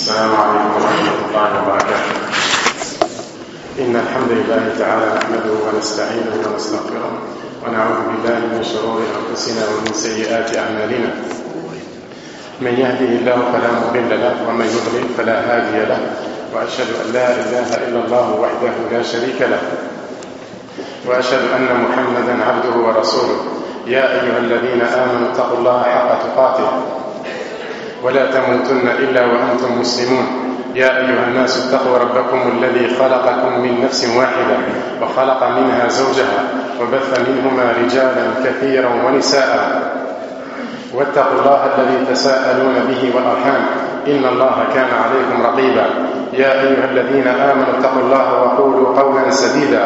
السلام عليكم ورحمة الله وبركاته. إن الحمد لله تعالى نحمده ونستعينه ونستغفره ونعوذ بالله من شرور أنفسنا ومن سيئات أعمالنا. من يهده الله فلا مضل له ومن يضلل فلا هادي له، وأشهد أن لا إله إلا الله وحده لا شريك له، وأشهد أن محمدا عبده ورسوله. يا أيها الذين آمنوا اتقوا الله حق تقاته ولا تموتن إلا وأنتم مسلمون. يا أيها الناس اتقوا ربكم الذي خلقكم من نفس واحدة وخلق منها زوجها وبث منهما رجالا كثيرا ونساء، واتقوا الله الذي تساءلون به والأرحام إن الله كان عليكم رقيبا. يا أيها الذين آمنوا اتقوا الله وقولوا قولا سديدا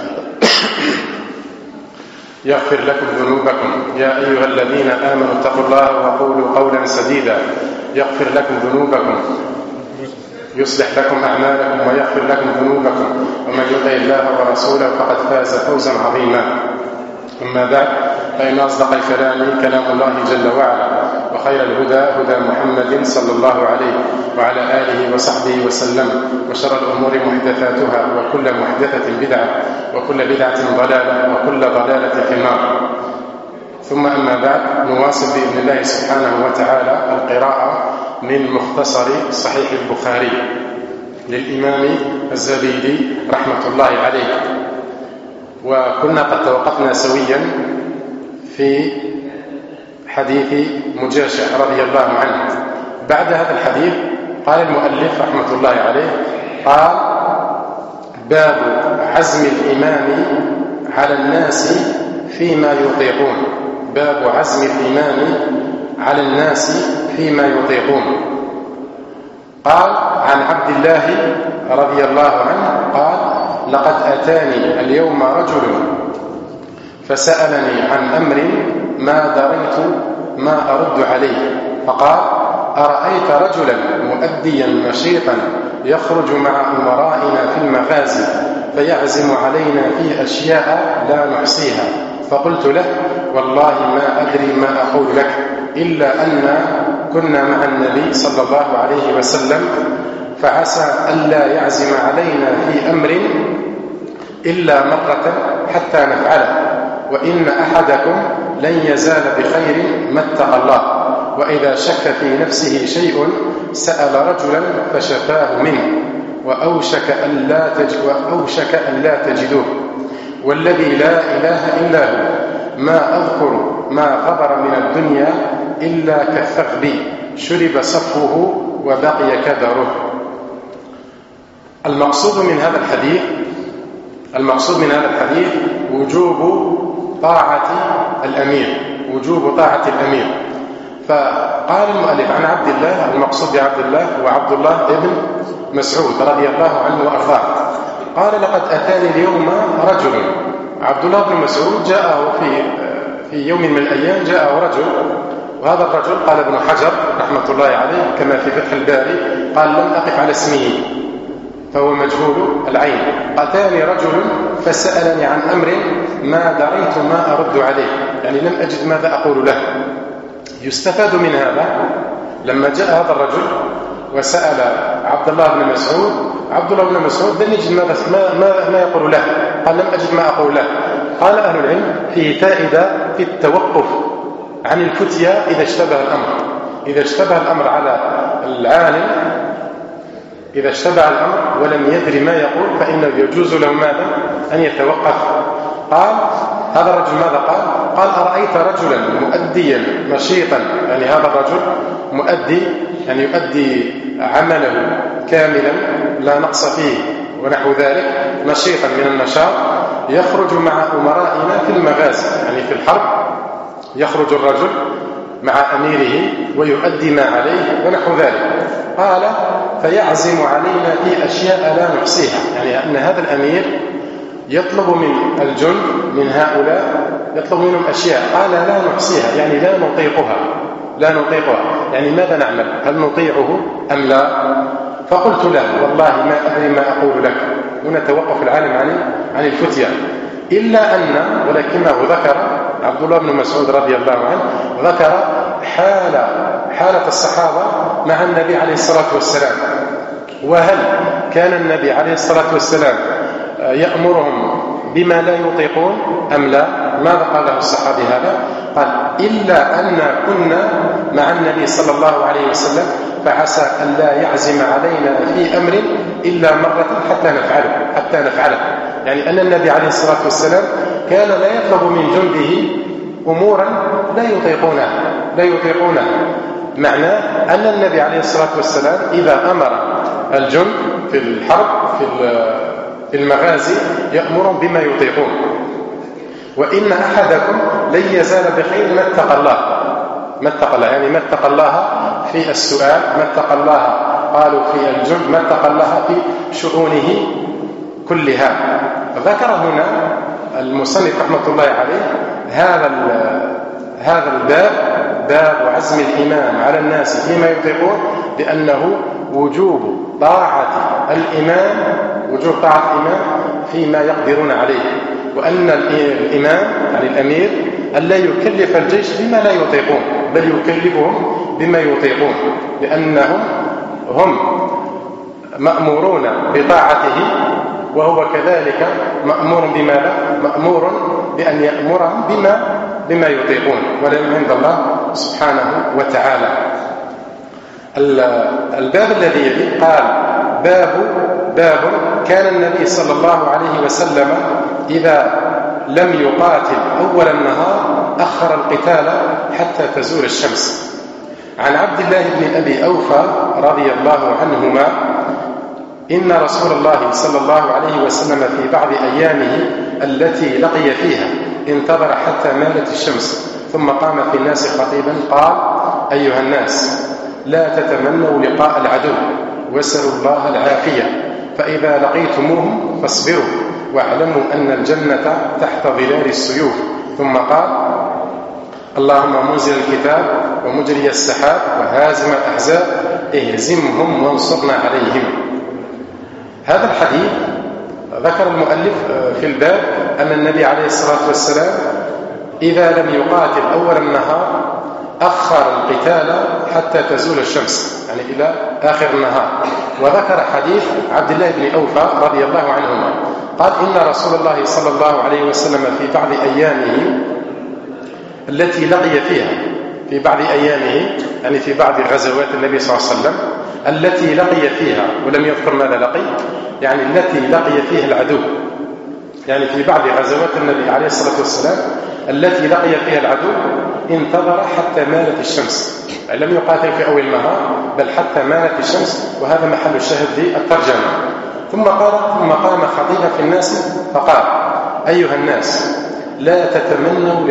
يغفر لكم ذنوبكم. يا أيها الذين آمنوا اتقوا الله وقولوا قولا سديدا يغفر لكم ذنوبكم، يصلح لكم أعمالكم ويغفر لكم ذنوبكم، ومن يطع الله ورسوله فقد فاز فوزا عظيما. أما بعد، فإن أصدق الكلام كلام الله جل وعلا، وخير الهدى هدى محمد صلى الله عليه وعلى آله وصحبه وسلم، وشر الأمور محدثاتها، وكل محدثة بدعة، وكل بدعة ضلالة، وكل ضلالة في النار. ثم أما بعد، نواصل بإذن الله سبحانه وتعالى القراءة من مختصر صحيح البخاري للإمام الزبيدي رحمة الله عليه. وكنا قد توقفنا سويا في حديث مجاشع رضي الله عنه. بعد هذا الحديث قال المؤلف رحمة الله عليه، قال: باب عزم الإمام على الناس فيما يطيقون. باب عزم الإمام على الناس فيما يطيقون. قال: عن عبد الله رضي الله عنه قال: لقد أتاني اليوم رجل فسألني عن أمر ما دريت ما أرد عليه، فقال: أرأيت رجلا مؤديا نشيطا يخرج مع أمرائنا في المغازي فيعزم علينا في أشياء لا نحصيها؟ فقلت له: والله ما أدري ما أقول لك، إلا أن كنا مع النبي صلى الله عليه وسلم، فعسى ألا يعزم علينا في أمر إلا مرة حتى نفعله، وإن أحدكم لن يزال بخير ما اتقى الله، وإذا شك في نفسه شيء سأل رجلا فشفاه منه، وأوشك أن لا تجدوه، والذي لا إله إلا هو ما أذكر ما غبر من الدنيا إلا كالثقب شرب صفوه وبقي كدره. المقصود من هذا الحديث وجوب طاعة الأمير. فقال المؤلف عن عبد الله، المقصود بعبد الله وعبد الله ابن مسعود رضي الله عنه وأرضاه، قال: لقد أتاني اليوم رجل. عبد الله بن مسعود جاءه في يوم من الأيام جاءه رجل، وهذا الرجل قال ابن حجر رحمة الله عليه كما في فتح الباري، قال: لم أقف على اسمه فهو مجهول العين. أتاني رجل فسألني عن أمر ما دريت ما أرد عليه، يعني لم أجد ماذا أقول له. يستفاد من هذا لما جاء هذا الرجل وسأل عبد الله بن مسعود، عبد الله بن مسعود لم يجد ما يقول له، قال: لم أجد ما أقول له. قال أهل العلم فيه فائدة في التوقف عن الفتية إذا اشتبه الأمر على العالم، إذا اشتبه الأمر ولم يدري ما يقول فإنه يجوز له ماذا؟ أن يتوقف. قال هذا الرجل ماذا قال؟ قال: أرأيت رجلا مؤديا نشيطا، يعني هذا الرجل مؤدي، يعني يؤدي عمله كاملا لا نقص فيه ونحو ذلك، نشيطا من النشاط، يخرج مع أمرائنا في المغازي، يعني في الحرب يخرج الرجل مع أميره ويؤدي ما عليه ونحو ذلك. قال: فيعزم علينا في أشياء لا نحصيها، يعني أن هذا الأمير يطلب من الجند من هؤلاء، يطلب منهم أشياء، قال: لا نحصيها، يعني لا نطيقها، يعني ماذا نعمل؟ هل نطيعه أم لا؟ فقلت له: والله ما أدري ما أقول لك. هنا توقف العالم عن الفتية، إلا أن ولكنه ذكر عبد الله بن مسعود رضي الله عنه ذكر حالة الصحابة مع النبي عليه الصلاة والسلام، وهل كان النبي عليه الصلاة والسلام يأمرهم بما لا يطيقون أم لا؟ ماذا قال له الصحابي هذا؟ قال: إلا أن كنا مع النبي صلى الله عليه وسلم فعسى أن لا يعزم علينا في أمر إلا مرة حتى نفعله. يعني أن النبي عليه الصلاة والسلام كان لا يطلب من جنده أمورا لا يطيقونها. معناه أن النبي عليه الصلاة والسلام إذا أمر الجند في الحرب في المغازي يأمرهم بما يطيقون. وإن أحدكم لن يزال بخير ما اتقى الله، يعني ما اتقى الله في السؤال، ما اتقى الله قالوا في الجند، ما اتقى الله في شؤونه كلها. ذكر هنا المصنف رحمة الله عليه هذا الباب، باب عزم الإمام على الناس فيما يطيقون، بأنه وجوب طاعة الإمام فيما يقدرون عليه، وأن الإمام يعني الأمير ألا يكلف الجيش بما لا يطيقون، بل يكلفهم بما يطيقون، لأنهم هم مأمورون بطاعته، وهو كذلك مأمور بأن يأمرهم بما يطيقون، ولم عند الله سبحانه وتعالى. الباب الذي يلي قال: باب كان النبي صلى الله عليه وسلم إذا لم يقاتل أول النهار أخر القتال حتى تزول الشمس. عن عبد الله بن أبي أوفى رضي الله عنهما إن رسول الله صلى الله عليه وسلم في بعض أيامه التي لقي فيها انتظر حتى مالت الشمس، ثم قام في الناس خطيبا قال: أيها الناس، لا تتمنوا لقاء العدو واسألوا الله العافية، فإذا لقيتموهم فاصبروا واعلموا أن الجنة تحت ظلال السيوف. ثم قال: اللهم منزل الكتاب ومجري السحاب وهازم الأحزاب اهزمهم وانصرنا عليهم. هذا الحديث ذكر المؤلف في الباب أن النبي عليه الصلاة والسلام إذا لم يقاتل أول النهار أخر القتال حتى تزول الشمس، يعني إلى آخر النهار. وذكر حديث عبد الله بن أوفى رضي الله عنهما قال: إن رسول الله صلى الله عليه وسلم في بعض أيامه التي لقي فيها، في بعض أيامه يعني في بعض غزوات النبي صلى الله عليه وسلم التي لقي فيها، ولم يذكر ماذا لقي، يعني التي لقي فيها العدو، يعني في بعض غزوات النبي عليه الصلاة والسلام التي لقي فيها العدو انتظر حتى مالت الشمس، يعني لم يقاتل في أول النهار بل حتى مالت الشمس، وهذا محل الشاهد للترجمة. ثم قام خطيبا في الناس فقال: أيها الناس، لا تتمنوا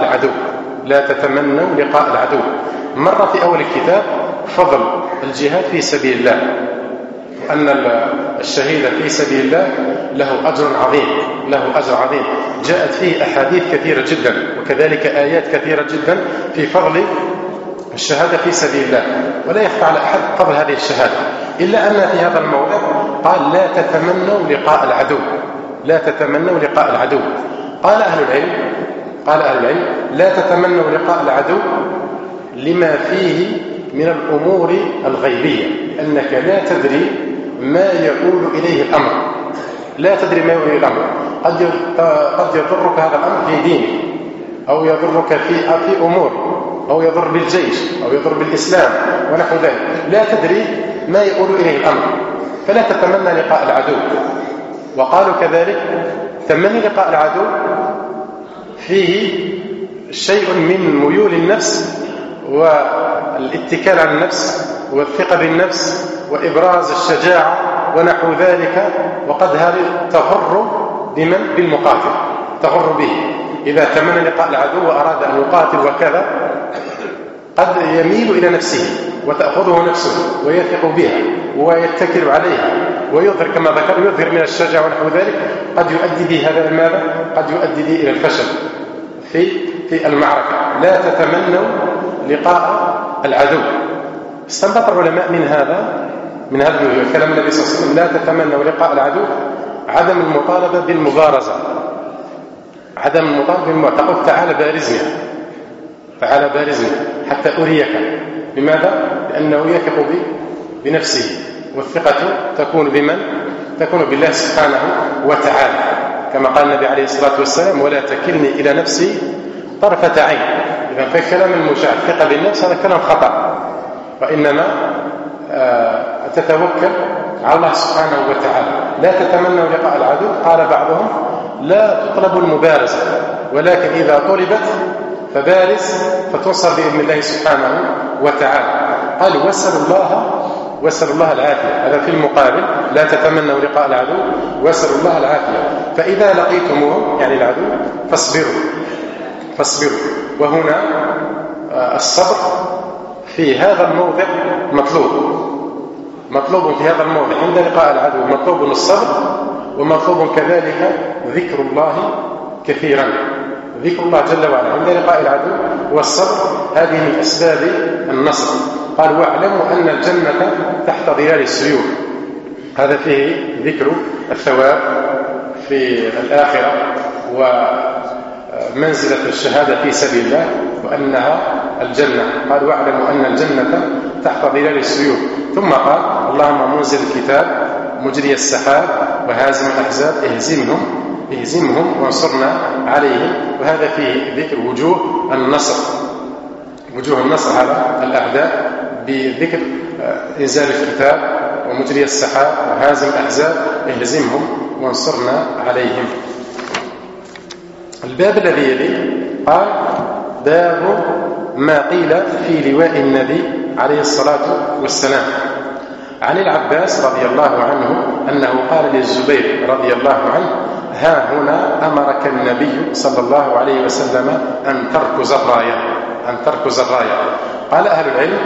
لقاء العدو. مر في أول الكتاب فضل الجهاد في سبيل الله، وأن الشهيد في سبيل الله له أجر عظيم، جاءت فيه أحاديث كثيرة جدا، وكذلك آيات كثيرة جدا في فضل الشهادة في سبيل الله، ولا يخفى على أحد فضل هذه الشهادة، إلا أن في هذا الموضع قال: لا تتمنوا لقاء العدو. قال أهل العلم: لا تتمنوا لقاء العدو لما فيه من الأمور الغيبية، أنك لا تدري ما يقول إليه الأمر، قد يضرك هذا الأمر في دينك، أو يضرك في أمور، أو يضر بالجيش، أو يضر بالإسلام ونحو ذلك، لا تدري ما يقول إليه الأمر، فلا تتمنى لقاء العدو. وقالوا كذلك: تمني لقاء العدو فيه شيء من ميول النفس والاتكال على النفس والثقة بالنفس وإبراز الشجاعة ونحو ذلك، وقد هذه تغر بالمقاتل، تغر به. إذا تمنى لقاء العدو وأراد أن يقاتل وكذا، قد يميل إلى نفسه وتأخذه نفسه ويثق بها ويتكل عليها ويظهر كما ذكر، يظهر من الشجاعة ونحو ذلك، قد يؤدي به هذا ماذا؟ قد يؤدي به إلى الفشل في المعركة. لا تتمنوا لقاء العدو. استنبط العلماء من هذا الكلام النبي صلى الله عليه وسلم: لا تتمنوا لقاء العدو عدم المطالبة بالمبارزة، تقول: تعال بارزني، فعل بارز حتى أريك. لماذا؟ لأنه يثق بنفسه، والثقة تكون بمن؟ تكون بالله سبحانه وتعالى، كما قال النبي عليه الصلاة والسلام: ولا تكلني إلى نفسي طرفة عين. إذا فالكلام المشاع الثقة بالنفس هذا كلام خطأ، وإنما تتوكل على الله سبحانه وتعالى. لا تتمنوا لقاء العدو. قال بعضهم: لا تطلب المبارزة، ولكن إذا طلبت فبارز فتنصر بإذن الله سبحانه وتعالى. قال: واسأل الله العافية. هذا في المقابل: لا تتمنوا لقاء العدو واسأل الله العافية. فإذا لقيتموه يعني العدو فاصبروا. وهنا الصبر في هذا الموضع مطلوب في هذا الموضع عند لقاء العدو، مطلوب الصبر، ومطلوب كذلك ذكر الله كثيرا، ذكر الله جل وعلا عند لقاء العدو والصبر. هذه من أسباب النصر. قال: واعلموا أن الجنة تحت ظلال السيوف. هذا فيه ذكر الثواب في الآخرة ومنزلة الشهادة في سبيل الله، وأنها الجنة. قال: واعلموا أن الجنة تحت ظلال السيوف. ثم قال: اللهم منزل الكتاب مجري السحاب وهازم الأحزاب اهزمهم وانصرنا عليهم. وهذا فيه ذكر وجوه النصر على الأعداء، بذكر إنزال الكتاب ومجري السحاب وهازم الأحزاب اهزمهم وانصرنا عليهم. الباب الذي يلي قال: باب ما قيل في لواء النبي عليه الصلاة والسلام. عن العباس رضي الله عنه أنه قال للزبير رضي الله عنه: ها هنا أمرك النبي صلى الله عليه وسلم أن تركز الراية. قال أهل العلم: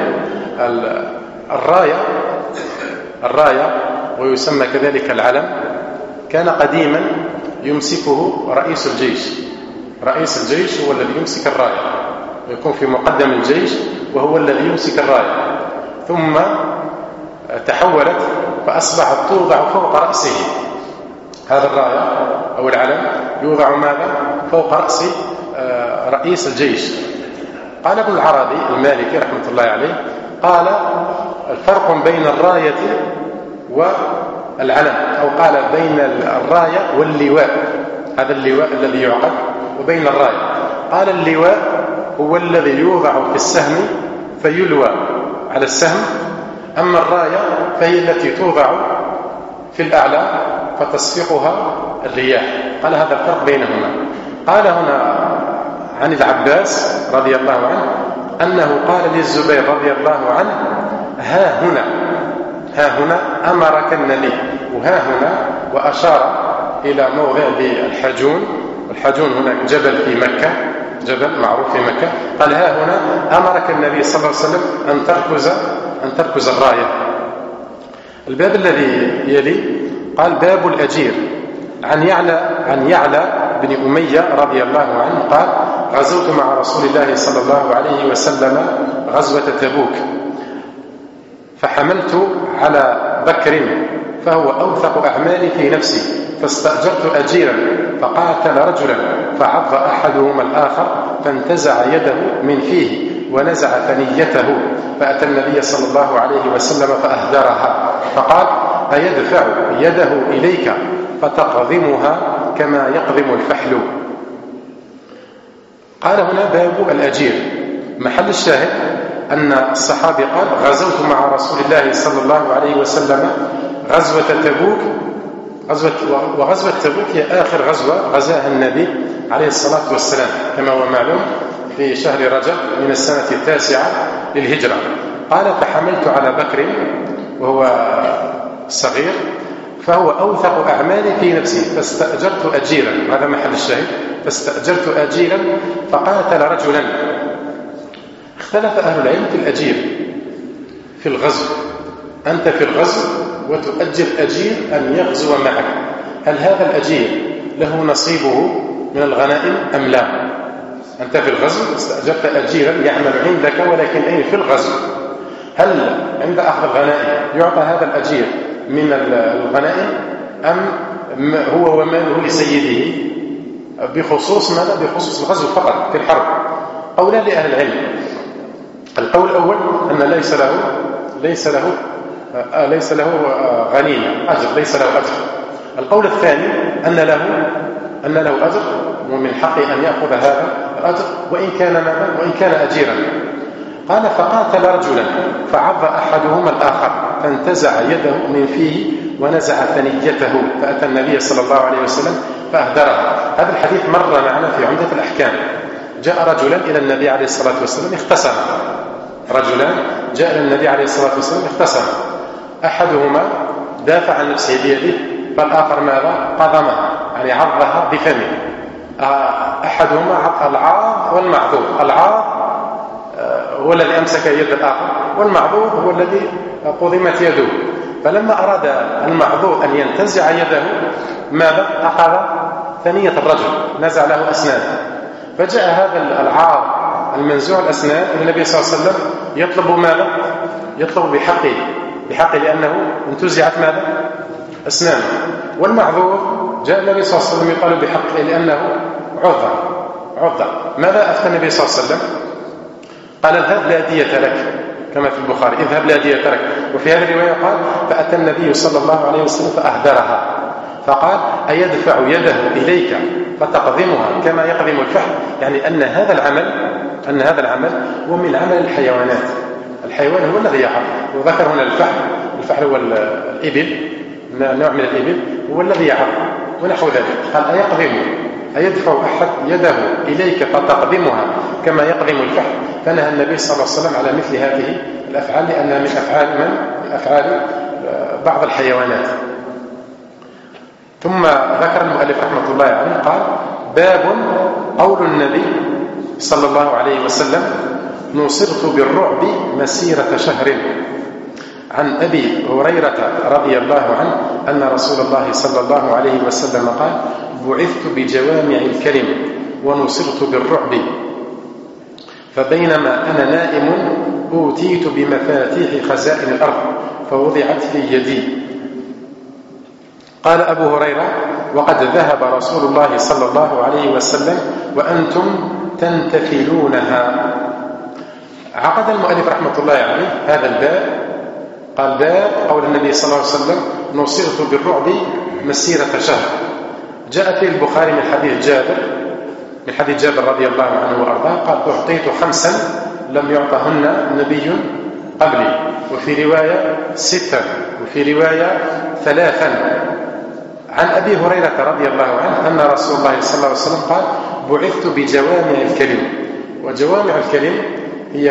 الراية ويسمى كذلك العلم كان قديما يمسكه رئيس الجيش هو الذي يمسك الراية، ويكون في مقدم الجيش وهو الذي يمسك الراية. ثم تحولت فأصبحت توضع فوق رأسه. هذا الراية أو العلم يوضع ماذا؟ فوق رأس رئيس الجيش. قال ابن العربي المالكي رحمة الله عليه: قال: الفرق بين الراية والعلم، أو قال بين الراية واللواء. هذا اللواء الذي يعقد، وبين الراية. قال: اللواء هو الذي يوضع في السهم فيلوى على السهم، أما الراية فهي التي توضع في الأعلى فتصفقها الرياح. قال: هذا الفرق بينهما. قال هنا عن العباس رضي الله عنه أنه قال للزبير رضي الله عنه: ها هنا أمرك النبي. وها هنا وأشار إلى موضع بالحجون، والحجون هنا جبل في مكة، جبل معروف في مكة. قال: ها هنا أمرك النبي صلى الله عليه وسلم أن تركز الراية. الباب الذي يلي قال: باب الأجير. عن يعلى بن أمية رضي الله عنه قال: غزوت مع رسول الله صلى الله عليه وسلم غزوة تبوك، فحملت على بكر فهو أوثق أعمالي في نفسي، فاستأجرت أجيرا فقاتل رجلا فعض أحدهما الآخر فانتزع يده من فيه ونزع ثنيته، فأتى النبي صلى الله عليه وسلم فأهدرها، فقال: أيدفع يده إليك فتقضمها كما يقضم الفحل. قال هنا باب الأجير. محل الشاهد أن الصحابي قال: غزوت مع رسول الله صلى الله عليه وسلم غزوة تبوك. وغزوة تبوك هي آخر غزوة غزاها النبي عليه الصلاة والسلام، كما هو معلوم في شهر رجب من السنة 9 للهجرة. قال: فحملت على بكر وهو صغير فهو أوثق أعمالي في نفسي، فاستأجرت أجيرا. هذا محل الشاهد: فاستأجرت أجيرا فقاتل رجلا. اختلف أهل العلم في الأجير في الغزو. أنت في الغزو وتؤجر أجير أن يغزو معك، هل هذا الأجير له نصيبه من الغنائم أم لا؟ أنت في الغزو استأجرت أجيرا يعمل عندك، ولكن أين في الغزو؟ هل عند أخذ الغنائم يعطى هذا الأجير من الغنائم أم هو وماله لسيده بخصوص ماذا؟ بخصوص الغزو فقط في الحرب. قولان لأهل العلم. القول الأول أن ليس له غنيمة أجر، ليس له أجر. القول الثاني أن له أجر، ومن حقه أن يأخذ هذا الأجر وإن كان أجيرا. قال فقاتل رجلا فعض أحدهما الآخر فانتزع يده من فيه ونزع ثنيته فأتى النبي صلى الله عليه وسلم فأهدره. هذا الحديث مر معنا في عمدة الأحكام. جاء رجلان إلى النبي عليه الصلاة والسلام اختصم. رجلان جاء إلى النبي عليه الصلاة والسلام اختصم، أحدهما دافع عن نفسه بيده فالآخر ماذا؟ قضمه، يعني عضها بفمه. أحدهما العاض والمعذور. العاض هو الذي أمسك يد الآخر، والمعذور هو الذي قضمت يده. فلما أراد المعذور أن ينتزع يده ماذا؟ أخذ ثنية الرجل، نزع له أسنانه. فجاء هذا العاض المنزوع الأسنان إلى النبي صلى الله عليه وسلم يطلب ماذا؟ يطلب بحقه لأنه انتزعت ماذا؟ أسنانه. والمعذور جاء النبي صلى الله عليه وسلم يطالب بحقه لأنه عذر. ماذا أفتى النبي صلى الله عليه وسلم؟ قال اذهب لا دية لك، كما في البخاري اذهب لا دية لك. وفي هذه الرواية قال فأتى النبي صلى الله عليه وسلم فأهدرها، فقال أيدفع يده إليك فتقضمها كما يقضم الفحل، يعني أن هذا العمل هو من عمل الحيوانات. الحيوان هو الذي يعض، وذكر هنا الفحل هو الإبل، نوع من الإبل هو الذي يعض ونحو ذلك. قال أيدفع أحد يده إليك فتقضمها كما يقضم الفحل. فنهى النبي صلى الله عليه وسلم على مثل هذه الأفعال لأنها من أفعال بعض الحيوانات. ثم ذكر المؤلف رحمة الله عليه قال باب قول النبي صلى الله عليه وسلم نصرت بالرعب مسيرة شهر. عن أبي هريرة رضي الله عنه أن رسول الله صلى الله عليه وسلم قال بعثت بجوامع الكلم ونصرت بالرعب، فبينما أنا نائم أوتيت بمفاتيح خزائن الأرض فوضعت في يدي. قال أبو هريرة وقد ذهب رسول الله صلى الله عليه وسلم وأنتم تنتفلونها. عقد المؤلف رحمة الله عليه هذا الباب، قال باب قول النبي صلى الله عليه وسلم نصرت بالرعب مسيرة شهر. جاء في البخاري من حديث جابر رضي الله عنه وأرضاه قال أعطيت 5 لم يعطهن نبي قبلي، وفي رواية 6، وفي رواية 3. عن أبي هريرة رضي الله عنه أن رسول الله صلى الله عليه وسلم قال بعثت بجوامع الكلم. وجوامع الكلم هي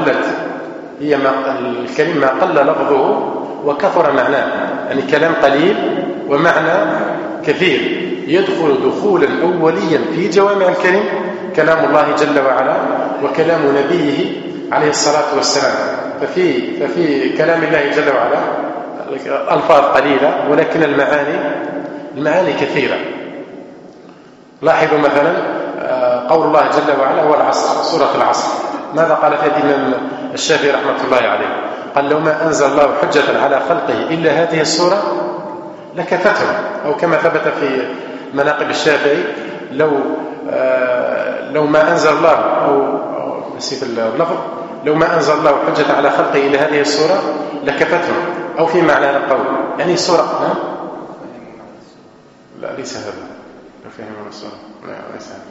الكلم ما قل لفظه وكثر معناه، يعني كلام قليل ومعنى كثير. يدخل دخولا أوليا في جوامع الكلم كلام الله جل وعلا وكلام نبيه عليه الصلاة والسلام. ففي كلام الله جل وعلا ألفاظ قليلة ولكن المعاني كثيرة. لاحظوا مثلا قول الله جل وعلا هو العصر، سورة العصر. ماذا قال فيها الإمام الشافعي رحمة الله عليه؟ قال لو ما أنزل الله حجة على خلقه إلا هذه السورة لكفتهم، أو كما ثبت في مناقب الشافعي لو ما أنزل الله أو نسيت اللفظ، لو ما أنزل الله حجة على خلقه إلا هذه السورة لكفتهم، أو في معنى هذا القول يعني سورة لا ليس هذا، لو فهمنا السورة لا ليس هذا.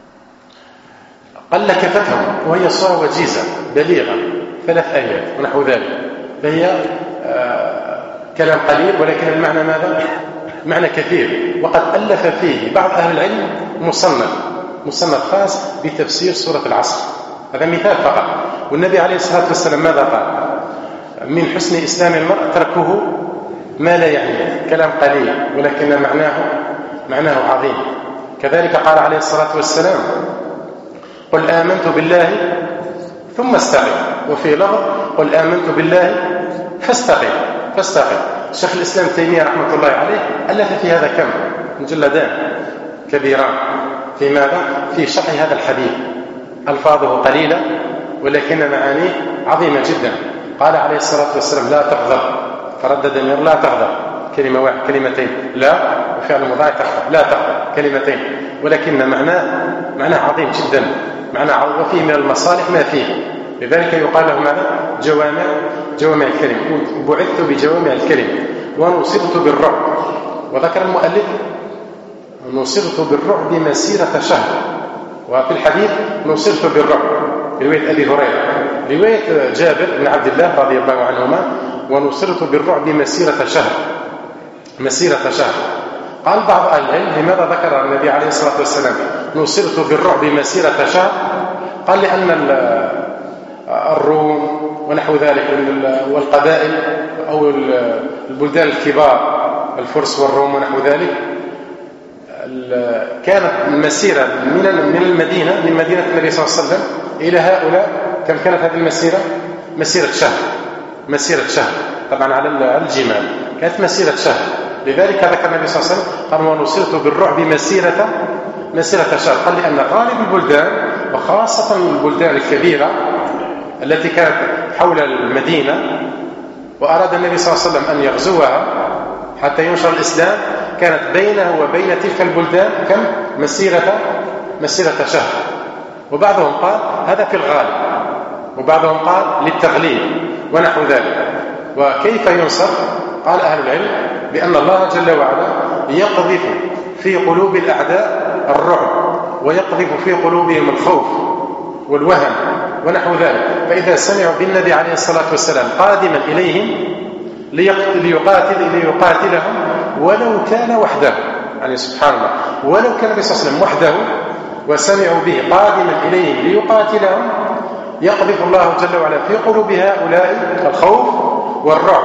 قال لكفتهم، وهي صورة وجيزة بليغة 3 آيات ونحو ذلك، فهي كلام قليل ولكن المعنى ماذا؟ معنى كثير. وقد ألف فيه بعض أهل العلم مصنف خاص بتفسير سورة العصر. هذا مثال فقط. والنبي عليه الصلاة والسلام ماذا قال؟ من حسن إسلام المرء تركه ما لا يعنيه، كلام قليل ولكن معناه عظيم. كذلك قال عليه الصلاة والسلام قل آمنت بالله ثم استقم، وفي لفظ قل آمنت بالله فاستقم. الشيخ الإسلام تيمية رحمة الله عليه ألف في هذا كم مجلدان كبيران في ماذا؟ في شرح هذا الحديث. ألفاظه قليلة ولكن معانيه عظيمة جدا. قال عليه الصلاة والسلام لا تغضب، فردد من لا تغضب كلمة واحدة، كلمتين، لا وفعل مضارع تغضب، لا تغضب كلمتين، ولكن معناه عظيم جدا. معنى وفيه من المصالح ما فيه، لذلك يقال له ماذا؟ جوامع الكلم. بعثت بجوامع الكلم ونصرت بالرعب. وذكر المؤلف نصرت بالرعب مسيرة شهر، وفي الحديث نصرت بالرعب رواية أبي هريرة. رواية جابر بن عبد الله رضي الله عنهما ونصرت بالرعب مسيرة شهر. قال بعض أهل العلم لماذا ذكر النبي عليه الصلاة والسلام نصرت بالرعب مسيرة شهر؟ قال لأن الروم ونحو ذلك والقبائل أو البلدان الكبار الفرس والروم ونحو ذلك كانت مسيرة من المدينة، من مدينة النبي صلى الله عليه وسلم إلى هؤلاء. كم كانت هذه المسيرة؟ مسيرة شهر طبعا على الجمال، كانت مسيرة شهر. لذلك ذكر النبي صلى الله عليه وسلم قال ونصرت بالرعب مسيرة شهر. قال لأن غالب البلدان وخاصة البلدان الكبيرة التي كانت حول المدينة وأراد النبي صلى الله عليه وسلم أن يغزوها حتى ينشر الإسلام، كانت بينه وبين تلك البلدان كم؟ مسيرة شهر. وبعضهم قال هذا في الغالب، وبعضهم قال للتغليب ونحو ذلك. وكيف ينصر؟ قال أهل العلم بأن الله جل وعلا يقذف في قلوب الأعداء الرعب ويقذف في قلوبهم الخوف والوهن ونحو ذلك، فإذا سمعوا بالنبي عليه الصلاة والسلام قادما إليهم ليقاتلهم ولو كان وحده، يعني سبحان الله، ولو كان النبي صلى الله عليه وسلم وحده وسمعوا به قادما إليهم ليقاتلهم، يقذف الله جل وعلا في قلوب هؤلاء الخوف والرعب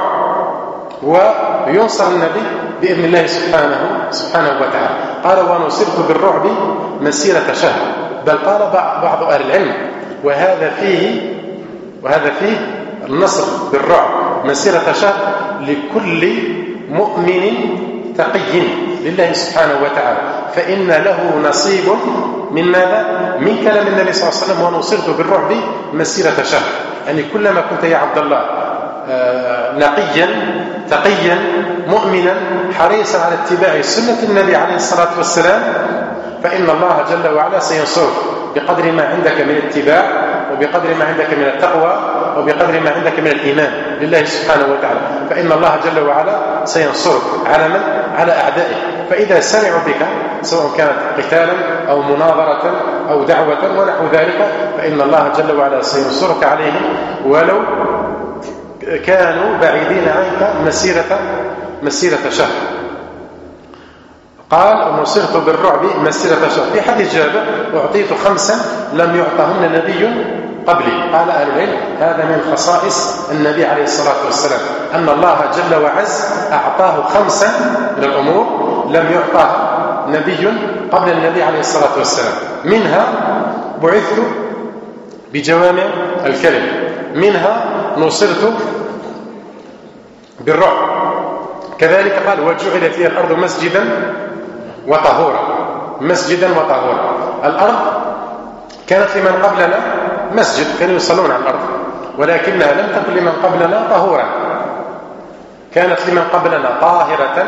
وينصر النبي بإذن الله سبحانه وتعالى. قال ونصرت بالرعب مسيرة شهر. بل قال بعض أهل العلم وهذا فيه النصر بالرعب مسيرة شهر لكل مؤمن تقي لله سبحانه وتعالى، فإن له نصيب من ماذا؟ من كلام النبي صلى الله عليه وسلم ونصرت بالرعب مسيرة شهر. يعني كلما كنت يا عبد الله نقيا تقيا مؤمنا حريصا على اتباع سنة النبي عليه الصلاة والسلام، فإن الله جل وعلا سينصرك بقدر ما عندك من اتباع، وبقدر ما عندك من التقوى، وبقدر ما عندك من الإيمان لله سبحانه وتعالى، فإن الله جل وعلا سينصرك على من؟ على أعدائك. فإذا سمعوا بك سواء كانت قتالا أو مناظرة أو دعوة ونحو ذلك، فإن الله جل وعلا سينصرك عليهم ولو كانوا بعيدين عنك مسيرة شهر. قال ونصرت بالرعب مسيرة شهر. في حديث جابر أعطيت 5 لم يعطهن نبي قبلي. قال أهل العلم هذا من خصائص النبي عليه الصلاة والسلام، أن الله جل وعز أعطاه 5 من الأمور لم يعطها نبي قبل النبي عليه الصلاة والسلام. منها بعثت بجوامع الكلم، منها نصرت بالرعب، كذلك قال وجعلت لي الأرض مسجدا وطهورا. الأرض كانت لمن قبلنا مسجد، كانوا يصلون على الأرض، ولكنها لم تكن لمن قبلنا طهورا، كانت لمن قبلنا طاهرة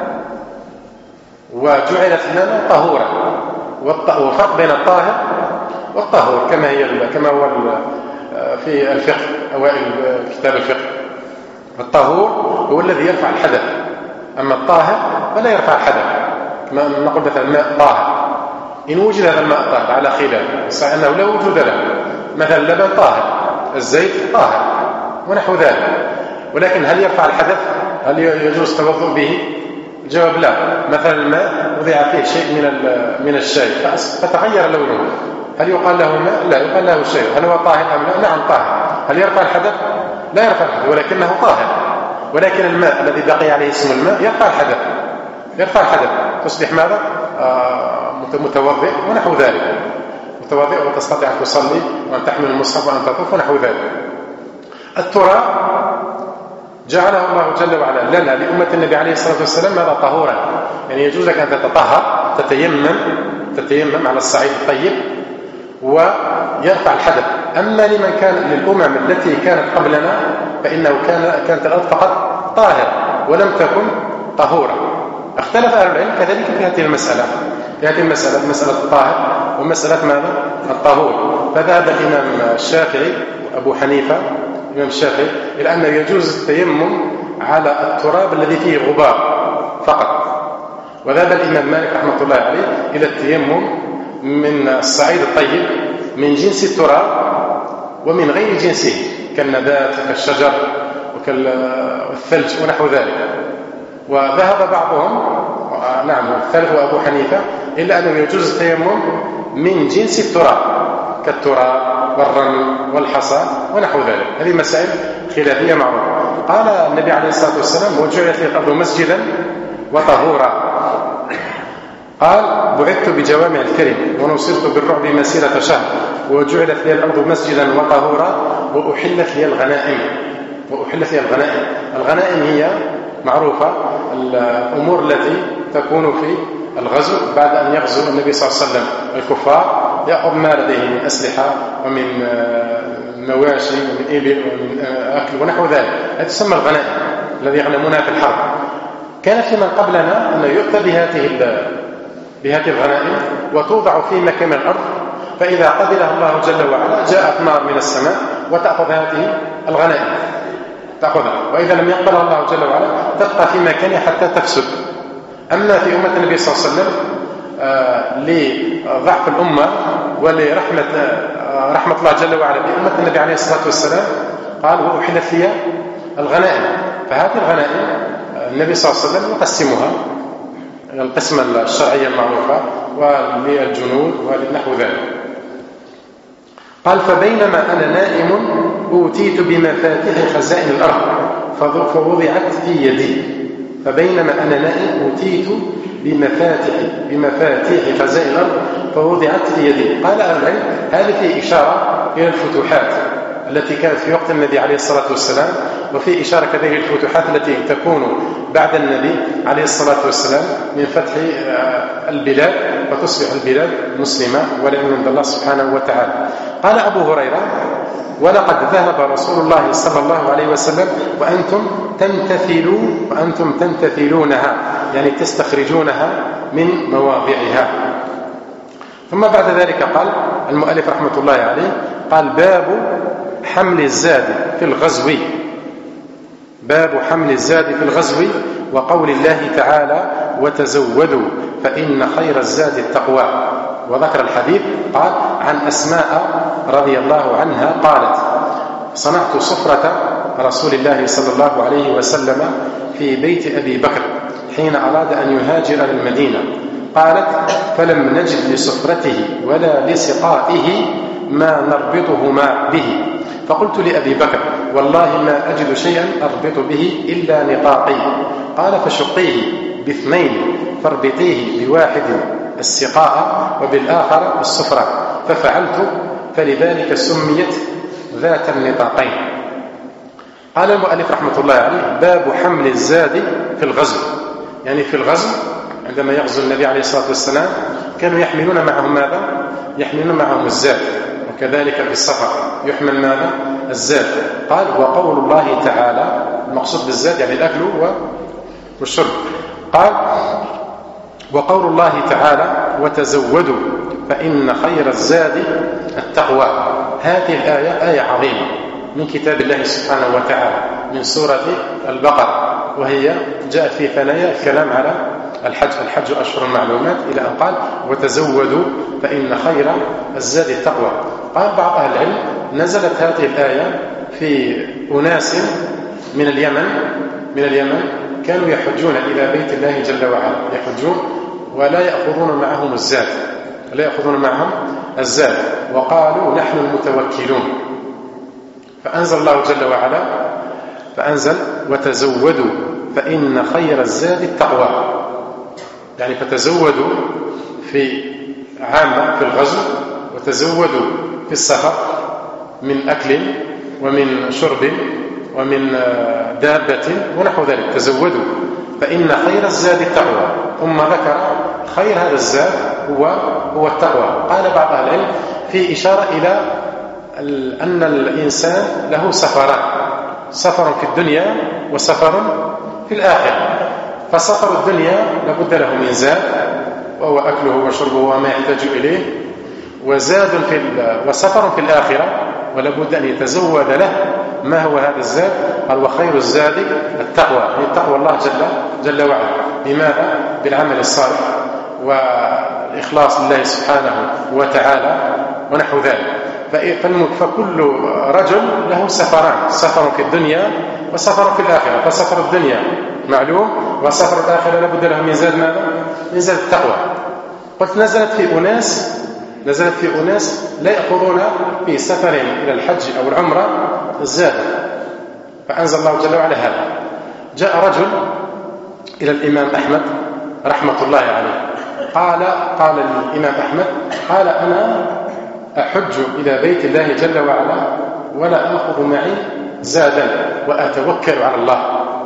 وجعلت لنا طهورا. وفرق بين الطاهر والطهور كما هو في الفقه أوائل كتاب الفقه. الطهور هو الذي يرفع الحدث، أما الطاهر فلا يرفع الحدث. كما نقول مثلا الماء طاهر، إن وجد هذا الماء طاهر على خلاف، صحيح أنه لا وجود له، مثلا اللبن طاهر، الزيت طاهر ونحو ذلك، ولكن هل يرفع الحدث؟ هل يجوز التوضؤ به؟ الجواب لا. مثلا الماء وضع فيه شيء من الشاي فتغير لونه، هل يقال له ماء؟ لا، يقال له شيء. هل هو طاهر أم لا؟ نعم طاهر. هل يرفع الحدث؟ لا يرفع الحدث، ولكنه طاهر. ولكن الماء الذي بقي عليه اسم الماء يرفع الحدث، تصبح ماذا؟ متوضئ ونحو ذلك، متوضئ وتستطيع أن تصلي وأن تحمل المصحف وأن تطوف ونحو ذلك. التراب جعله الله جل وعلا لنا لأمة النبي عليه الصلاة والسلام ماذا؟ طهورا، يعني يجوز لك أن تتطهر، تتيمم على الصعيد الطيب ويرفع الحدث. أما لمن كان للأمم التي كانت قبلنا فإنه كانت الأرض فقط طاهرة ولم تكن طهورا. اختلف أهل العلم كذلك في هذه المسألة، مسألة الطاهر ومسألة ماذا؟ الطهور. فذهب الإمام الشافعي وأبو حنيفة الإمام الشافعي إلى أنه يجوز التيمم على التراب الذي فيه غبار فقط، وذهب الإمام مالك رحمة الله عليه إلى التيمم من الصعيد الطيب من جنس التراب ومن غير جنسه كالنبات كالشجر وكالثلج ونحو ذلك. وذهب بعضهم الثالث وأبو حنيفة إلا أنه يجوز التيمم من جنس التراب كالتراب والرمل والحصى ونحو ذلك. هذه مسائل خلافية معروفة. قال النبي عليه الصلاة والسلام: وجعلت لي الأرض مسجدا وطهورا. قال: بعثت بجوامع الكلم ونصرت بالرعب مسيرة شهر وجعلت لي الأرض مسجدا وطهورا وأحلت لي الغنائم. الغنائم هي معروفة الأمور التي تكون في الغزو بعد أن يغزو النبي صلى الله عليه وسلم الكفار، يأخذ ما لديه من أسلحة ومن مواشي ومن إبل ومن أكل ونحو ذلك. هذه تسمى الغنائم الذي يغنمونها في الحرب. كان في من قبلنا أنه يؤتى بهذه الغنائم وتوضع في مكان الأرض، فإذا قبلها الله جل وعلا جاءت نار من السماء وتأخذ هذه الغنائم تأخذها، وإذا لم يقبلها الله جل وعلا تبقى في مكانها حتى تفسد. أما في أمة النبي صلى الله عليه وسلم لضعف الأمة ولرحمة الله جل وعلا بأمة النبي عليه الصلاة والسلام قال: وأحلت لي الغنائم. فهذه الغنائم النبي صلى الله عليه وسلم يقسمها القسمة الشرعية المعروفة وللجنود ونحو ذلك. قال: فبينما أنا نائم أوتيت بمفاتيح خزائن الأرض فوضعت في يدي. فبينما أنا نائم أوتيت بمفاتيح خزائن الأرض فوضعت في يدي. قال أهل العلم: هذه فيه إشارة إلى الفتوحات التي كانت في وقت النبي عليه الصلاة والسلام، وفي إشارة كذلك الفتوحات التي تكون بعد النبي عليه الصلاة والسلام من فتح البلاد وتصبح البلاد مسلمة والعلم عند الله سبحانه وتعالى. قال أبو هريرة: ولقد ذهب رسول الله صلى الله عليه وسلم وأنتم تمتثلونها، يعني تستخرجونها من مواضعها. ثم بعد ذلك قال المؤلف رحمة الله عليه: قال: باب حمل الزاد في الغزو. باب حمل الزاد في الغزو وقول الله تعالى: وتزودوا فإن خير الزاد التقوى. وذكر الحديث قال: عن أسماء رضي الله عنها قالت: صنعت صفرة رسول الله صلى الله عليه وسلم في بيت أبي بكر حين أراد أن يهاجر للمدينة. قالت: فلم نجد لسفرته ولا لسقائه ما نربطهما به، فقلت لأبي بكر: والله ما أجد شيئا أربط به إلا نطاقي. قال: فشقيه باثنين فاربطيه بواحد السقاء وبالآخر السفرة، ففعلت، فلذلك سميت ذات النطاقين. قال المؤلف رحمة الله عليه: باب حمل الزاد في الغزو. يعني في الغزو عندما يغزو النبي عليه الصلاة والسلام كانوا يحملون معهم ماذا؟ يحملون معهم الزاد، وكذلك في السفر يحمل ماذا؟ الزاد. قال: وقول الله تعالى، المقصود بالزاد يعني الأكل والشرب. قال: وقول الله تعالى: وتزودوا فإن خير الزاد التقوى. هذه الآية آية عظيمة من كتاب الله سبحانه وتعالى من سورة البقرة، وهي جاءت في ثنايا الكلام على الحج أشهر معلومات، إلى أن قال: وتزودوا فإن خير الزاد التقوى. قال بعض أهل العلم: نزلت هذه الآية في أناس من اليمن كانوا يحجون إلى بيت الله جل وعلا، يحجون ولا يأخذون معهم الزاد، وقالوا: نحن المتوكلون. فأنزل الله جل وعلا وتزودوا فإن خير الزاد التقوى. يعني فتزودوا في عامة في الغزو، وتزودوا في السفر من أكل ومن شرب ومن دابة ونحو ذلك. تزودوا فإن خير الزاد التقوى. ثم ذكر خير هذا الزاد هو التقوى. قال بعض أهل العلم في إشارة إلى أن الإنسان له سفران: سفر في الدنيا وسفر في الآخرة. فسفر الدنيا لابد له من زاد، وهو أكله وشربه وما يحتاج إليه، وزاد وسفر في الآخرة، ولا بد أن يتزود له. ما هو هذا الزاد؟ قال وخير الزاد التقوى، يعني تقوى الله جل وعلا. بماذا؟ بالعمل الصالح والإخلاص لله سبحانه وتعالى ونحو ذلك. فكل رجل له سفران، سفر في الدنيا وسفر في الآخرة. فسفر الدنيا معلوم، وسفر الآخرة لابد له من زاد ماذا؟ من زاد التقوى. قلت نزلت في أناس لا يأخذون في سفر إلى الحج أو العمرة الزاد، فأنزل الله جل وعلا هذا. جاء رجل إلى الإمام أحمد رحمة الله عليه، قال الإمام أحمد قال أنا أحج إلى بيت الله جل وعلا ولا أخذ معي زادا وأتوكل على الله.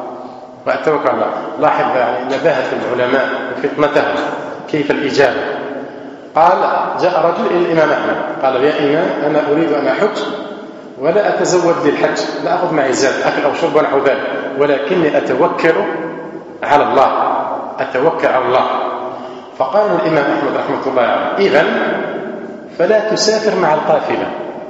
لاحظ يعني نباهة العلماء وفطنتهم كيف الإجابة. قال جاء رجل إلى الإمام أحمد قال يا إمام أنا أريد أن أحج ولا أتزود للحج، لا أخذ معي زاد أكل أو شرب ونحو ذلك، ولكني أتوكل على الله. فقال الإمام أحمد رحمة الله عليه إذن فلا تسافر مع القافلة،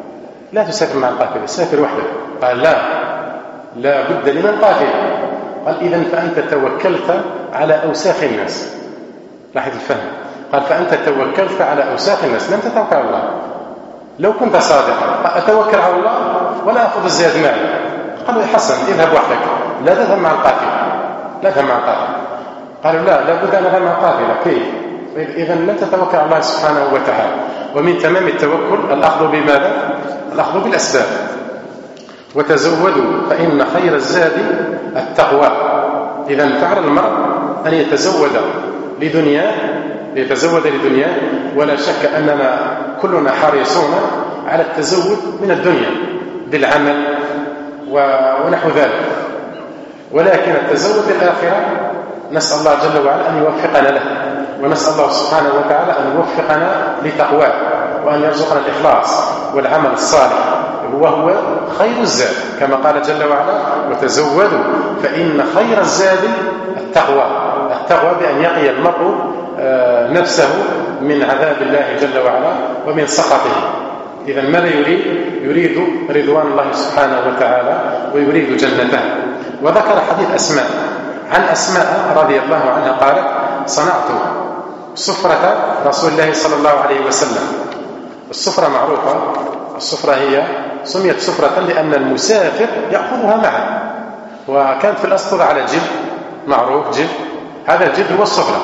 سافر وحدك. قال لا بد لمن قافلة. قال إذن فأنت توكلت على أوساخ الناس. لاحظ الفهم. قال فأنت توكلت على أوساخ الناس، لم تتوكل على الله. لو كنت صادقا أتوكل على الله ولا أخذ الزياد معي. قالوا حسن اذهب وحدك، لا تذهب مع القافلة. قالوا لا بد أن أذهب مع القافلة. كيف؟ إذن لم تتوكل على الله سبحانه وتعالى. ومن تمام التوكل الأخذ بماذا؟ الأخذ بالأسباب. وتزودوا فإن خير الزاد التقوى. إذن فعل المرء أن يتزود لدنياه، ولا شك أننا كلنا حريصون على التزود من الدنيا بالعمل ونحو ذلك، ولكن التزود بالآخرة نسأل الله جل وعلا أن يوفقنا له، ونسأل الله سبحانه وتعالى أن يوفقنا لتقواه، وأن يرزقنا الإخلاص والعمل الصالح، وهو خير الزاد كما قال جل وعلا وتزودوا فإن خير الزاد التقوى بأن يقي المرء نفسه من عذاب الله جل وعلا ومن سخطه. إذا ماذا يريد رضوان الله سبحانه وتعالى ويريد جنته. وذكر حديث أسماء عن أسماء رضي الله عنها قالت صنعت صفرة رسول الله صلى الله عليه وسلم. الصفرة معروفة، الصفرة هي سميت صفرة لأن المسافر يأخذها معه، وكانت في الأسطر على جلد معروف، جلد، هذا الجلد هو الصفرة،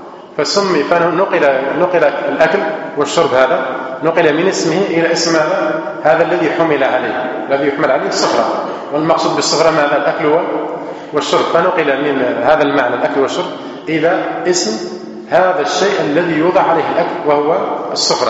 فنقل الأكل والشرب هذا نقل من اسمه إلى اسم هذا الذي يحمل عليه الصفرة. والمقصود بالصفرة ماذا؟ الأكل والشرب، فنقل من هذا المعنى الأكل والشرب إلى اسم هذا الشيء الذي يوضع عليه الأكل وهو الصفرة.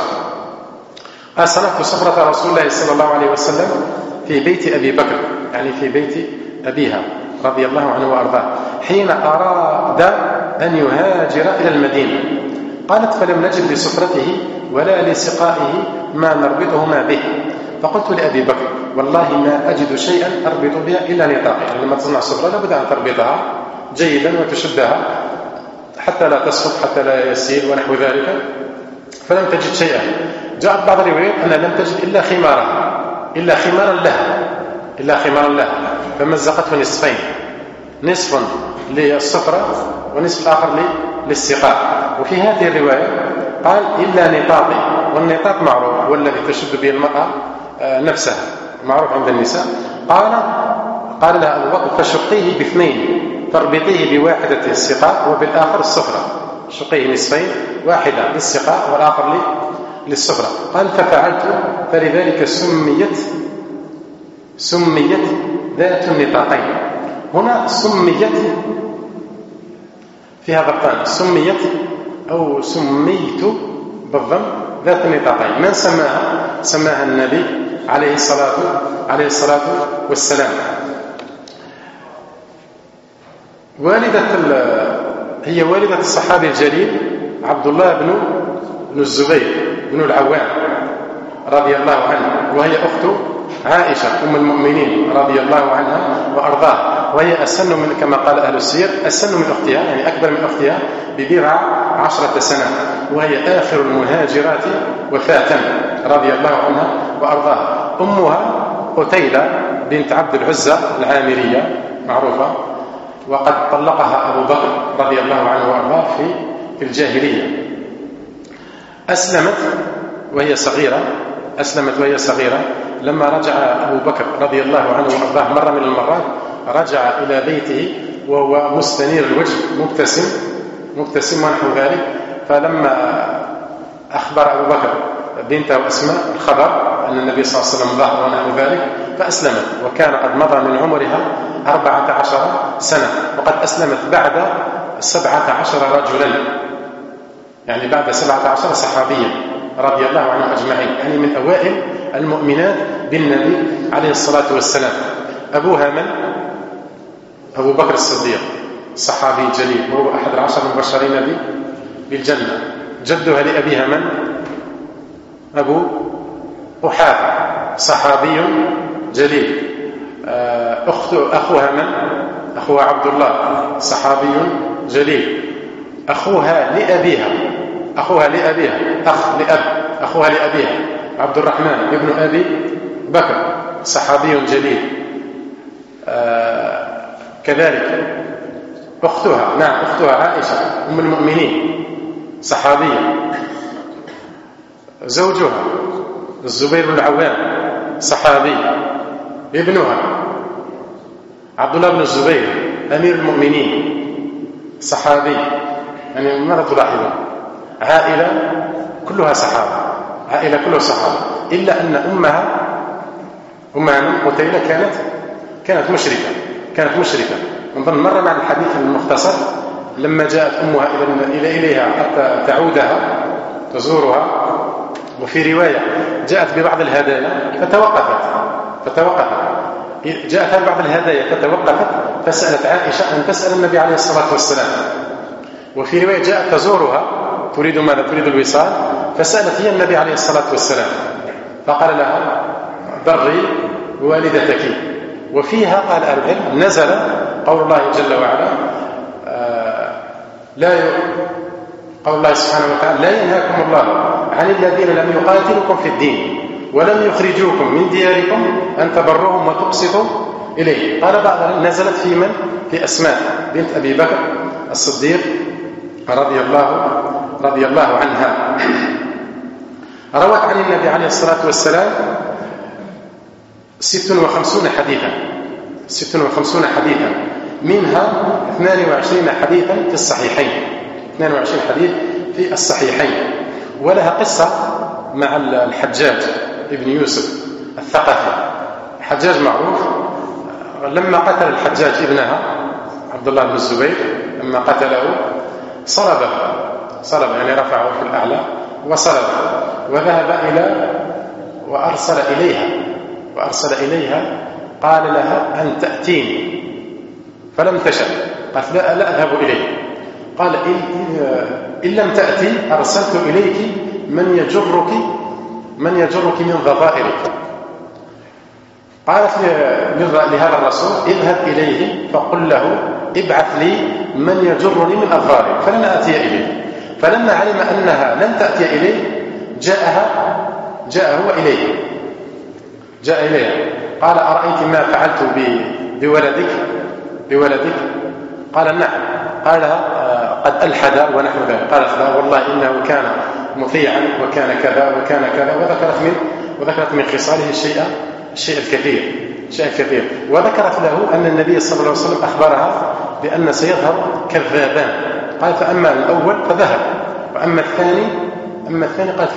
صنعت صفرة رسول الله صلى الله عليه وسلم في بيت أبي بكر، يعني في بيت أبيها رضي الله عنه وأرضاه، حين أراد أن يهاجر إلى المدينة. قالت فلم نجد لصفرته ولا لسقائه ما نربطهما به، فقلت لأبي بكر والله ما أجد شيئا أربط بها إلا نطاقي. يعني لما تصنع صفرة لابد أن تربطها جيدا وتشدها حتى لا تسقط، حتى لا يسيل ونحو ذلك، فلم تجد شيئا. جاءت بعض الروايات أنها لم تجد إلا خمارا لها فمزقته نصفين، نصف للصفرة ونصف آخر للسقاء. وفي هذه الرواية قال إلا نطاقي، والنطاق معروف والذي تشد به المرأة نفسها، معروف عند النساء. قال لها أبو بكر فشقيه باثنين، تربطيه بواحدة السقاء وبالآخر الصفرة، شقيه نصفين، واحدة للسقاء والآخر للصفرة. قال ففعلت فلذلك سميت ذات النطاقين. هنا سميت فيها ضبطان، سميت أو سميت بالضم ذات النطاقين. من سماها النبي عليه الصلاة والسلام. هي والدة الصحابي الجليل عبد الله بن الزبير بن العوام رضي الله عنه، وهي أخت عائشة أم المؤمنين رضي الله عنها وأرضاها، وهي أسن من، كما قال أهل السير، أسن من أختها، يعني أكبر من أختها ببضع 10 سنة، وهي آخر المهاجرات وفاة رضي الله عنها وأرضاها. أمها قتيلة بنت عبد العزى العامرية معروفة، وقد طلقها أبو بكر رضي الله عنه وأرضاه في الجاهلية. أسلمت وهي صغيرة لما رجع أبو بكر رضي الله عنه وأرضاه مرة من المرات، رجع إلى بيته وهو مستنير الوجه مبتسم ونحو ذلك. فلما أخبر أبو بكر بنته أسماء الخبر أن النبي صلى الله عليه وسلم ظهر ونحو ذلك فأسلمت، وكان قد مضى من عمرها 14 سنة، وقد أسلمت بعد 17 رجلا، يعني بعد 17 صحابيا رضي الله عنهم أجمعين، يعني من أوائل المؤمنات بالنبي عليه الصلاة والسلام. أبوها من؟ أبو بكر الصديق، صحابي جليل، وهو أحد 10 المبشرين بالجنة. جدها لأبيها من؟ أبو قحافة، صحابي جليل. أخوها من؟ أخوها عبد الله، صحابي جليل. أخوها لأبيها أخوها لأبيها عبد الرحمن ابن أبي بكر، صحابي جليل. كذلك أختها عائشة أم المؤمنين، صحابية. زوجها الزبير بن العوام، صحابي. ابنها عبد الله بن الزبير أمير المؤمنين، صحابي. يعني ماذا تلاحظون؟ عائلة كلها صحابة، إلا أن أمها من قتيلة كانت مشركة. نظن مرة مع الحديث المختصر لما جاءت أمها إليها حتى تعودها تزورها، وفي رواية جاءت ببعض الهدايا فتوقفت. جاءت ببعض الهدايا فتوقفت فسألت عائشة أن تسأل النبي عليه الصلاة والسلام. وفي رواية جاءت تزورها تريد ماذا؟ تريد الوصال، فسألت هي النبي عليه الصلاة والسلام فقال لها بري والدتك. وفيها قال العلم نزل قول الله جل وعلا قول الله سبحانه وتعالى: لا ينهاكم الله عن الذين لم يقاتلكم في الدين ولم يخرجوكم من دياركم أن تبروهم وتقسطوا إليه. قال بعض نزلت في من؟ في أسماء بنت أبي بكر الصديق رضي الله عنها. روت عن النبي عليه الصلاة والسلام 56 حديثا، منها 22 حديثا في الصحيحين، 22 حديث في الصحيحين. ولها قصة مع الحجاج ابن يوسف الثقفي. الحجاج معروف، لما قتل الحجاج ابنها عبد الله بن الزبير، لما قتله صلبه يعني رفعه في الأعلى وصلبه، وذهب وأرسل إليها قال لها أن تأتيني، فلم تشأ، قالت لا أذهب إليه. قال إن لم تأتي أرسلت إليك من يجرك من ضفائرك. قالت لهذا الرسول: اذهب إليه فقل له ابعث لي من يجرني من أظهاري فلن آتي إليه. فلما علم أنها لن تأتي إليه جاء هو إليها قال: أرأيت ما فعلت بولدك؟ قال: نعم. قال: قد ألحد ونحو ذلك. قالت: لا والله إنه كان مطيعا وكان كذا وكان كذا، وذكرت من خصاله الشيء الكثير. وذكرت له أن النبي صلى الله عليه وسلم أخبرها بأن سيظهر كذابان. قال: فأما الأول فذهب، وأما الثاني قال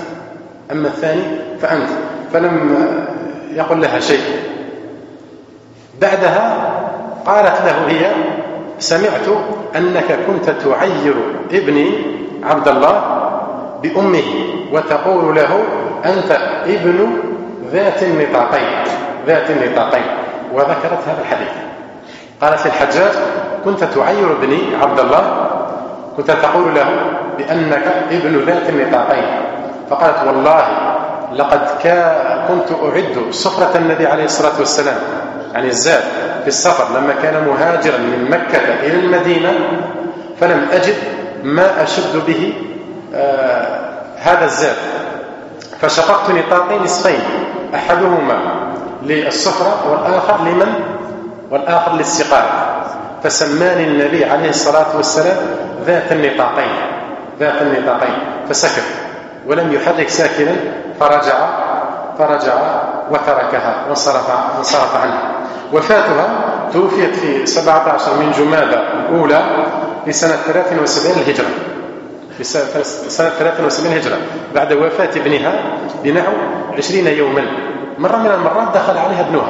فأنت. فلم يقل لها شيء. بعدها قالت له هي: سمعت أنك كنت تعير ابني عبد الله بأمه وتقول له أنت ابن ذات النطاقين. وذكرت هذا الحديث. قالت للحجاج: كنت تعير ابني عبد الله، كنت تقول له بأنك ابن ذات النطاقين. فقالت: والله لقد كنت أعد سفرة النبي عليه الصلاة والسلام، يعني الزاد في السفر لما كان مهاجرا من مكة إلى المدينة، فلم أجد ما أشد به هذا الزاد، فشققت نطاقي نصفين، أحدهما للسفرة والآخر للسقاء، فسماني النبي عليه الصلاة والسلام ذات النطاقين، فسكت ولم يحرك ساكنا، فرجع وتركها وانصرف عنها. وفاتها توفيت في 17 من جمادى الأولى في سنة 73 الهجرة، في سنة 73 الهجرة، بعد وفاة ابنها بنحو 20 يوما. مرة من المرات دخل عليها ابنها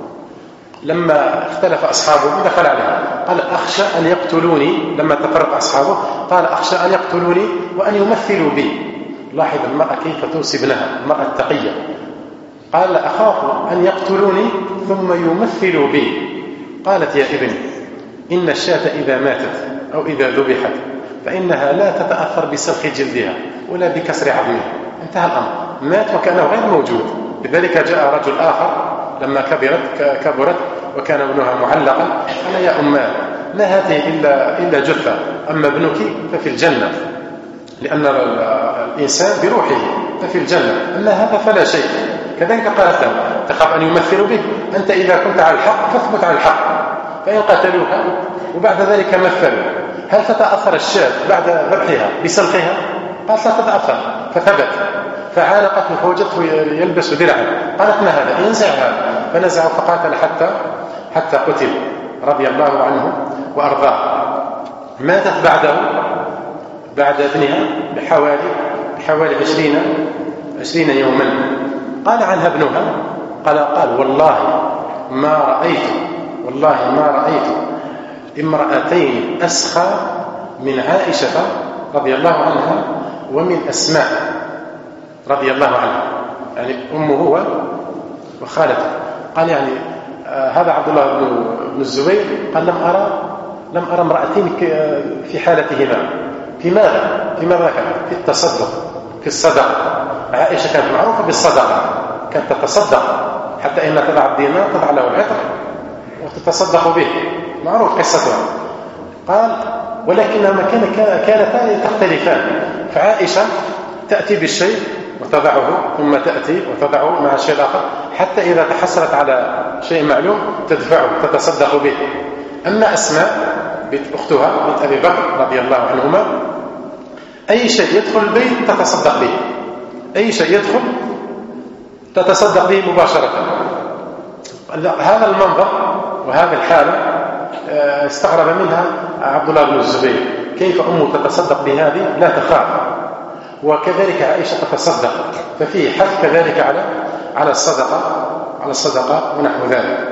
لما اختلف أصحابه، دخل عليها قال أخشى أن يقتلوني، لما تفرق أصحابه قال أخشى أن يقتلوني وأن يمثلوا بي. لاحظ المرأة كيف توصي ابنها، المرأة التقية، قال أخاف أن يقتلوني ثم يمثلوا بي. قالت يا ابني إن الشاة إذا ماتت أو إذا ذبحت فإنها لا تتأثر بسلخ جلدها ولا بكسر عظمها، انتهى الأمر، مات وكأنه غير موجود. لذلك جاء رجل آخر لما كبرت وكان ابنها معلقا، قال يا أماه ما هذه إلا جثة، أما ابنك ففي الجنة، لأن الإنسان بروحه ففي الجنة، أما هذا فلا شيء. كذلك قالت له تخاف أن يمثلوا به، أنت إذا كنت على الحق فاثبت على الحق، فإن قتلوك وبعد ذلك مثلوا هل تتأثر الشاة بعد ذبحها بسلخها؟ قالت لا تتأثر، فثبت، فعانقته فوجدته يلبس درعا، قالت ما هذا؟ انزع هذا، فنزعه فقاتل حتى قتل رضي الله عنه وأرضاه. ماتت بعد ابنها بحوالي 20 يوما. قال عنها ابنها قال والله ما رأيت امرأتين أسخى من عائشة رضي الله عنها ومن أسماء رضي الله عنها، يعني أمه هو وخالته. قال يعني هذا عبد الله بن الزبير قال لم أرى امرأتين في حالتهما. في ماذا كان؟ في التصدق، في الصدقة. عائشة كانت معروفة بالصدقة، كانت تتصدق حتى إن تضع الدينار تضع له العطر وتتصدق به، معروف قصتها. قال ولكنهما كانتا تختلفان، فعائشة تأتي بالشيء وتضعه ثم تأتي وتضعه مع الشيء الآخر، حتى إذا تحصلت على شيء معلوم تدفعه تتصدق به. أما أسماء أختها بنت أبي بكر رضي الله عنهما أي شيء يدخل البيت تتصدق به، أي شيء يدخل تتصدق به مباشرة. هذا المنظر وهذه الحالة استغرب منها عبد الله بن الزبير، كيف أمه تتصدق بهذه لا تخاف، وكذلك عائشة تتصدق، ففيه حث كذلك على الصدقة ونحو ذلك.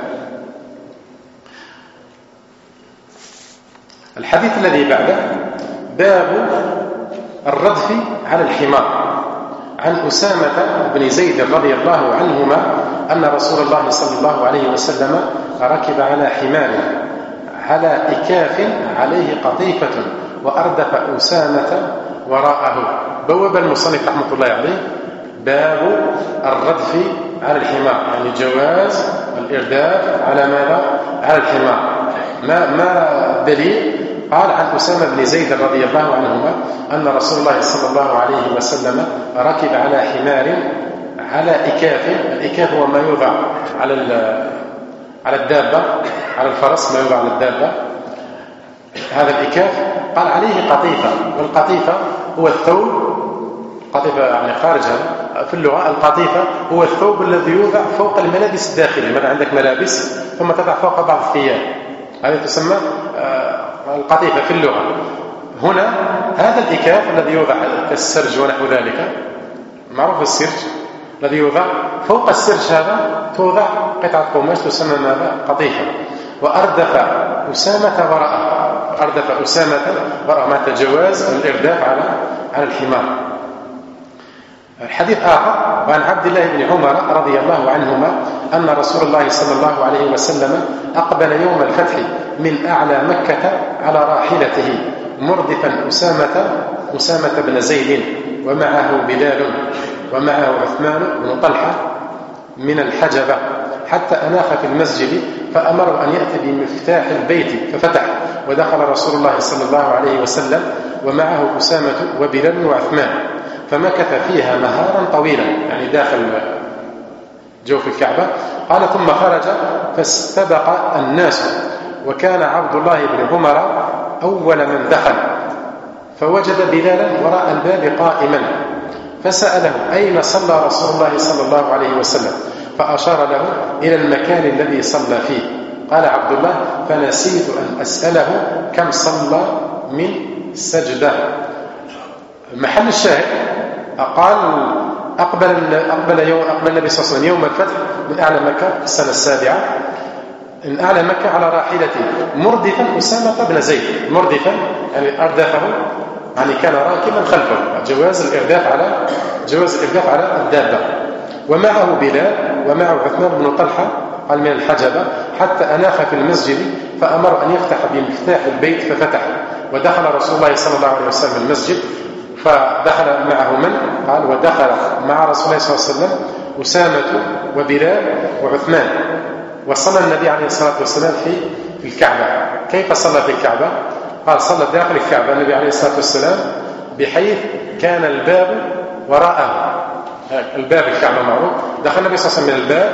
الحديث الذي بعده باب الردف على الحمار. عن أسامة بن زيد رضي الله عنهما أن رسول الله صلى الله عليه وسلم ركب على حمار على إكاف عليه قطيفة وأردف أسامة وراءه. بواب المصنف رحمة الله عليه باب الردف على الحمار، يعني جواز الإرداف على ماذا؟ على الحمار. ما دليل؟ قال عن أسامة بن زيد رضي الله عنهما أن رسول الله صلى الله عليه وسلم ركب على حمار على إكاف. الإكاف هو ما يوضع على الدابة، على الفرس، ما يوضع على الدابة، هذا الإكاف. قال عليه قطيفة، والقطيفة هو الثوب، قطيفة يعني خارجها في اللغة. القطيفة هو الثوب الذي يوضع فوق الملابس الداخلية، مثلا عندك ملابس ثم تضع فوق بعض الثياب، هذه تسمى القطيفة في اللغة. هنا هذا الإكاف الذي يوضع كالسرج ونحو ذلك، معروف السرج الذي يوضع فوق السرج، هذا توضع قطعة قماش تسمى ماذا؟ قطيفة. وأردف أسامة وراءه، أردف أسامة وراءه، مع جواز الإرداف على الحمار. الحديث آخر وعن عبد الله بن عمر رضي الله عنهما أن رسول الله صلى الله عليه وسلم أقبل يوم الفتح من أعلى مكة على راحلته مردفا أسامة بن زيد، ومعه بلال، ومعه عثمان بن طلحة من الحجبة، حتى أناخ في المسجد فأمر أن يأتي بمفتاح البيت ففتح، ودخل رسول الله صلى الله عليه وسلم ومعه أسامة وبلال وعثمان، فمكث فيها نهارا طويلا، يعني داخل جوف الكعبة. قال ثم خرج فاستبق الناس، وكان عبد الله بن عمر أول من دخل، فوجد بلالا وراء الباب قائما، فسأله أين صلى رسول الله صلى الله عليه وسلم، فأشار له إلى المكان الذي صلى فيه. قال عبد الله فنسيت أن أسأله كم صلى من سجدة. محل الشاهد قال أقبل النبي صلى الله عليه وسلم يوم الفتح من أعلى مكة في السنة السابعة، من أعلى مكة على راحلته مردفا أسامة بن زيد، مردفا يعني أردفه، يعني كان راكبا خلفه، جواز الإرداف على الدابة، ومعه بلال ومعه عثمان بن طلحة قال من الحجبة، حتى أناخ في المسجد فأمر أن يفتح بمفتاح البيت ففتح، ودخل رسول الله صلى الله عليه وسلم المسجد، فدخل معه من؟ قال ودخل مع رسول الله صلى الله عليه وسلم أسامة وبلال وعثمان، وصلى النبي عليه الصلاة والسلام في الكعبة. كيف صلى في الكعبة؟ قال صلى داخل الكعبة النبي عليه الصلاة والسلام بحيث كان الباب وراءه، الباب الكعبة معروف، دخل النبي صلى الله عليه وسلم من الباب،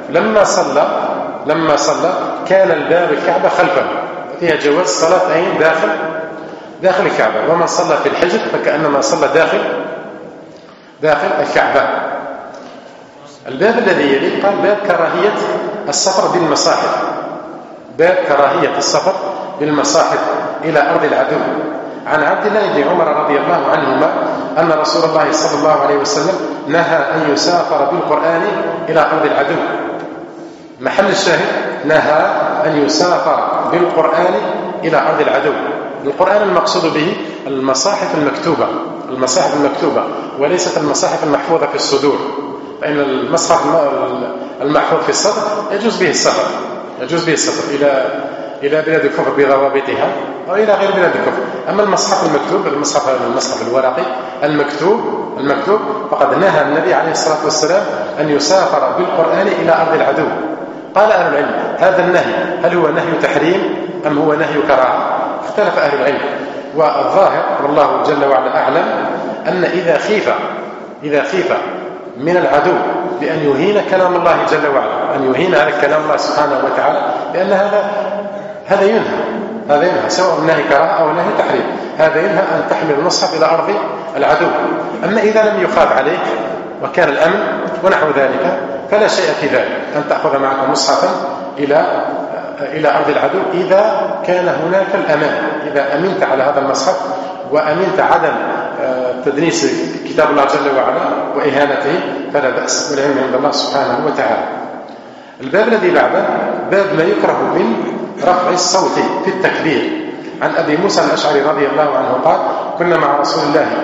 لما صلى كان الباب الكعبة خلفه، فيها جواز صلاة أين؟ داخل الكعبة، ومن صلى في الحجر فكأنما صلى داخل الكعبة. الباب الذي يلي قال باب كراهية السفر بالمصاحف، باب كراهية السفر بالمصاحف إلى أرض العدو. عن عبد الله بن عمر رضي الله عنهما أن رسول الله صلى الله عليه وسلم نهى أن يسافر بالقرآن إلى أرض العدو. محل الشاهد نهى أن يسافر بالقرآن إلى أرض العدو. القرآن المقصود به المصاحف المكتوبة وليست المصاحف المحفوظة في الصدور، فإن المصحف المحفوظ في الصدر يجوز به السفر إلى بلاد الكفر بضوابطها أو إلى غير بلاد الكفر. أما المصحف المكتوب، المصحف الورقي المكتوب فقد نهى النبي عليه الصلاة والسلام أن يسافر بالقرآن إلى أرض العدو. قال أهل العلم هذا النهي هل هو نهي تحريم أم هو نهي كراهة؟ اختلف أهل العلم، والظاهر والله جل وعلا أعلم أن إذا خيف من العدو بأن يهين كلام الله جل وعلا، أن يهين على كلام الله سبحانه وتعالى، لأن هذا ينهى سواء نهي كراهة أو نهي تحريم، هذا ينهى أن تحمل المصحف إلى أرض العدو. أما إذا لم يخاف عليك وكان الأمن ونحو ذلك فلا شيء في ذلك أن تأخذ معك مصحفا إلى أرض العدو إذا كان هناك الأمان، إذا أمنت على هذا المصحف وأمنت عدم تدنيس كتاب الله جل وعلا وإهانته فلا بأس، والعلم عند الله سبحانه وتعالى. الباب الذي بعده باب ما يكره من رفع الصوت في التكبير. عن أبي موسى الأشعري رضي الله عنه قال كنا مع رسول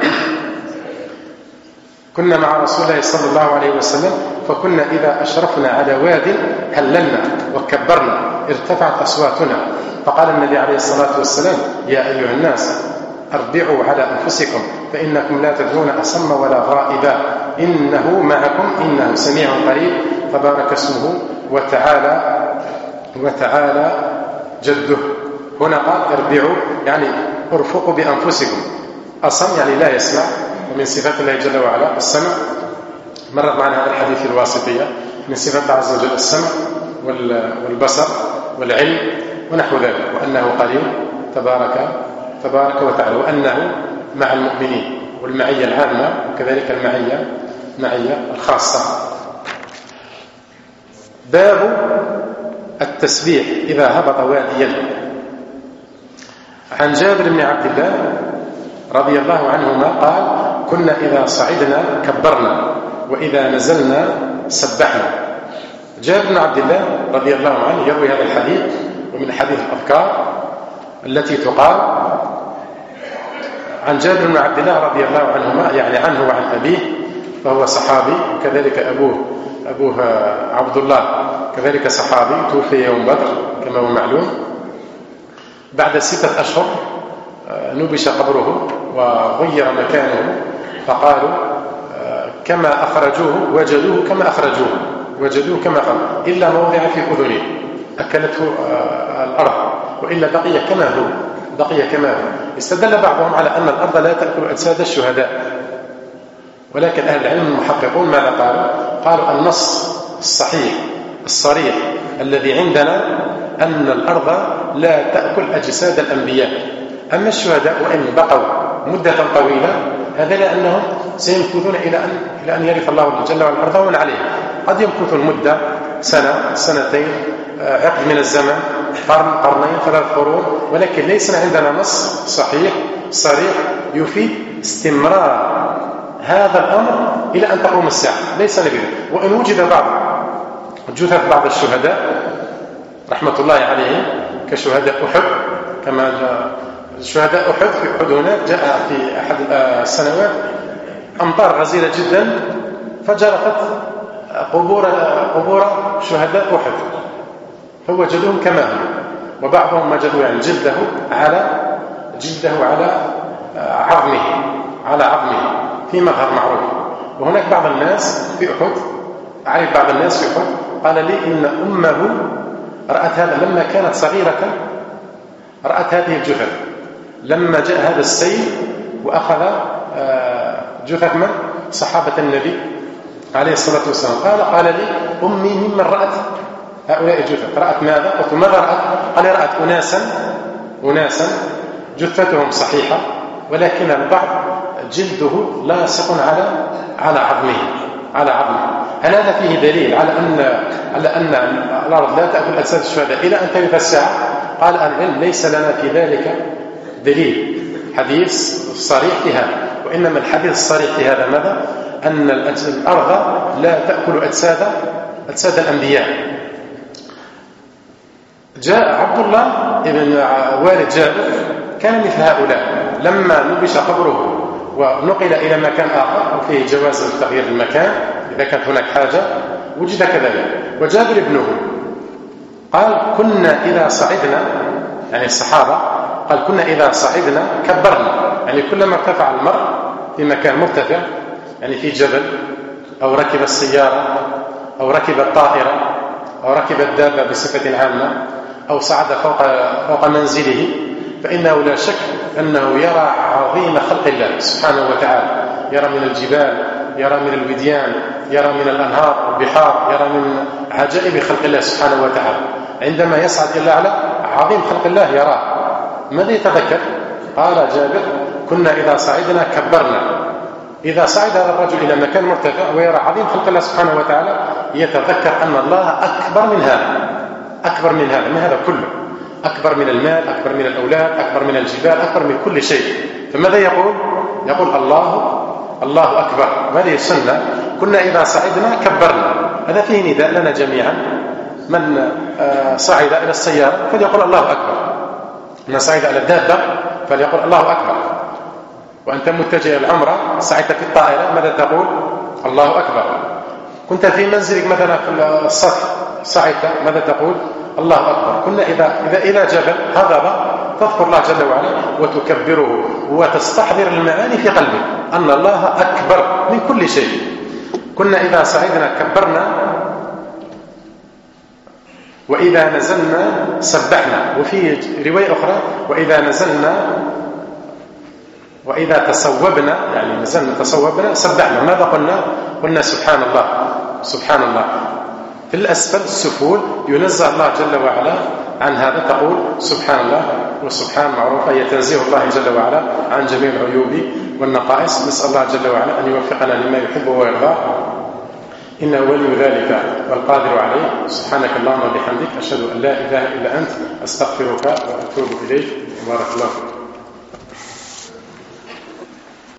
الله صلى الله عليه وسلم، فكنا إذا أشرفنا على واد هللنا وكبرنا ارتفعت أصواتنا، فقال النبي عليه الصلاة والسلام يا أيها الناس أربعوا على أنفسكم فإنكم لا تدرون أصم ولا غائبا، إنه معكم إنه سميع قريب، تبارك اسمه وتعالى جده. هنا قال اربعوا يعني ارفقوا بأنفسكم، أصم يعني لا يسمع، ومن صفات الله جل وعلا السمع، مرت معنا هذا الحديث الواسطية، من صفات الله عز وجل السمع والبصر والعلم ونحو ذلك، وأنه قريب تبارك وتعالى، وأنه مع المؤمنين، والمعية العامة وكذلك المعية الخاصة. باب التسبيح إذا هبط واديا. عن جابر بن عبد الله رضي الله عنهما قال كنا إذا صعدنا كبرنا وإذا نزلنا سبحنا. جابر بن عبد الله رضي الله عنه يروي هذا الحديث، ومن حديث الأذكار التي تقال. عن جابر بن عبد الله رضي الله عنهما يعني عنه وعن أبيه، فهو صحابي، وكذلك أبوه عبد الله كذلك صحابي، توفي يوم بدر كما هو معلوم. بعد 6 أشهر نبش قبره وغير مكانه، فقالوا كما أخرجوه وجدوه كما أخرجوه، وجدوه كما قال إلا موضع في أذنه أكلته الأرض، وإلا بقي كما هو. استدل بعضهم على أن الأرض لا تأكل أجساد الشهداء، ولكن أهل العلم المحققون ماذا قالوا النص الصحيح الصريح الذي عندنا أن الأرض لا تأكل أجساد الأنبياء. أما الشهداء وإن بقوا مدة طويلة هذا لأنهم سيمكثون إلى أن يرث الله جل وعلا الأرض ومن عليها. قد يمكثون مدة سنة سنتين عقد من الزمن، قرن قرنين 3 قرون، ولكن ليس عندنا نص صحيح صريح يفيد استمرار هذا الأمر إلى أن تقوم الساعة، ليس نبيل. وإن وجد جثث بعض الشهداء رحمة الله عليهم كشهداء أحد، كما شهداء أحد في أحد هناك جاء في أحد السنوات أمطار غزيرة جدا فجرفت قبور شهداء أحد فوجدوهم كما هم، وبعضهم وجدوا يعني جلده على عظمه في مظهر معروف. وهناك بعض الناس في أحد، أعرف بعض الناس في أحد قال لي إن أمه رأت هذا لما كانت صغيرة، رأت هذه الجثث لما جاء هذا السيل وأخذ جثث من صحابة النبي عليه الصلاة والسلام. قال لي أمي ممن رأت هؤلاء الجثث، رأت ماذا؟ قلت ماذا رأت؟ قال رأت أناسا جثتهم صحيحة ولكن البعض جلده لاصق على عظمه. هل هذا فيه دليل على أن الأرض لا تأكل أجساد الشهداء إلى أن ترث الساعة؟ قال العلم ليس لنا في ذلك دليل حديث صريح في هذا، وإنما الحديث الصريح في هذا ماذا؟ أن الأرض لا تأكل أجساد الأنبياء. جاء عبد الله ابن والد جابر كان مثل هؤلاء، لما نبش قبره ونقل إلى مكان آخر وفيه جواز تغيير المكان إذا كانت هناك حاجة وجد كذلك. وجابر ابنه قال كنا إذا صعدنا، يعني الصحابة قال كنا إذا صعدنا كبرنا، يعني كلما ارتفع المرء في مكان مرتفع، يعني في جبل أو ركب السيارة أو ركب الطائرة أو ركب الدابة بصفة عامة أو صعد فوق منزله، فإنه لا شك أنه يرى عظيم خلق الله سبحانه وتعالى، يرى من الجبال، يرى من الوديان، يرى من الأنهار والبحار، يرى من عجائب خلق الله سبحانه وتعالى. عندما يصعد إلى أعلى عظيم خلق الله يراه، ماذا يتذكر؟ قال جابر كنا إذا صعدنا كبرنا. إذا صعد الرجل إلى مكان مرتفع ويرى عظيم خلق الله سبحانه وتعالى يتذكر أن الله أكبر من هذا كله، أكبر من المال، أكبر من الأولاد، أكبر من الجبال، أكبر من كل شيء. فماذا يقول الله أكبر. وهذه السنة كنا إذا صعدنا كبرنا. هذا فيه نداء لنا جميعا، من صعد إلى السيارة فليقول الله أكبر، من صعد إلى الدابة فليقول الله أكبر. وأنت متجه إلى العمرة صعدت في الطائرة ماذا تقول؟ الله أكبر. كنت في منزلك مثلا في السطح صعدت ماذا تقول؟ الله أكبر. كنا إذا جبل هضب تذكر الله جل وعلا وتكبره وتستحضر المعاني في قلبك أن الله أكبر من كل شيء. كنا إذا صعدنا كبرنا وإذا نزلنا سبحنا. وفي رواية أخرى وإذا تصوبنا، يعني نزلنا تصوبنا سبحنا. ماذا قلنا سبحان الله. في الأسفل السفول ينزه الله جل وعلا عن هذا، تقول سبحان الله. والسبحان معروفة هي تنزيه الله جل وعلا عن جميع العيوب والنقائص. نسأل الله جل وعلا أن يوفقنا لما يحب ويرضى، إنه ولي ذلك والقادر عليه. سبحانك اللهم وبحمدك أشهد أن لا إله إلا أنت أستغفرك وأتوب إليك. بارك الله فيك.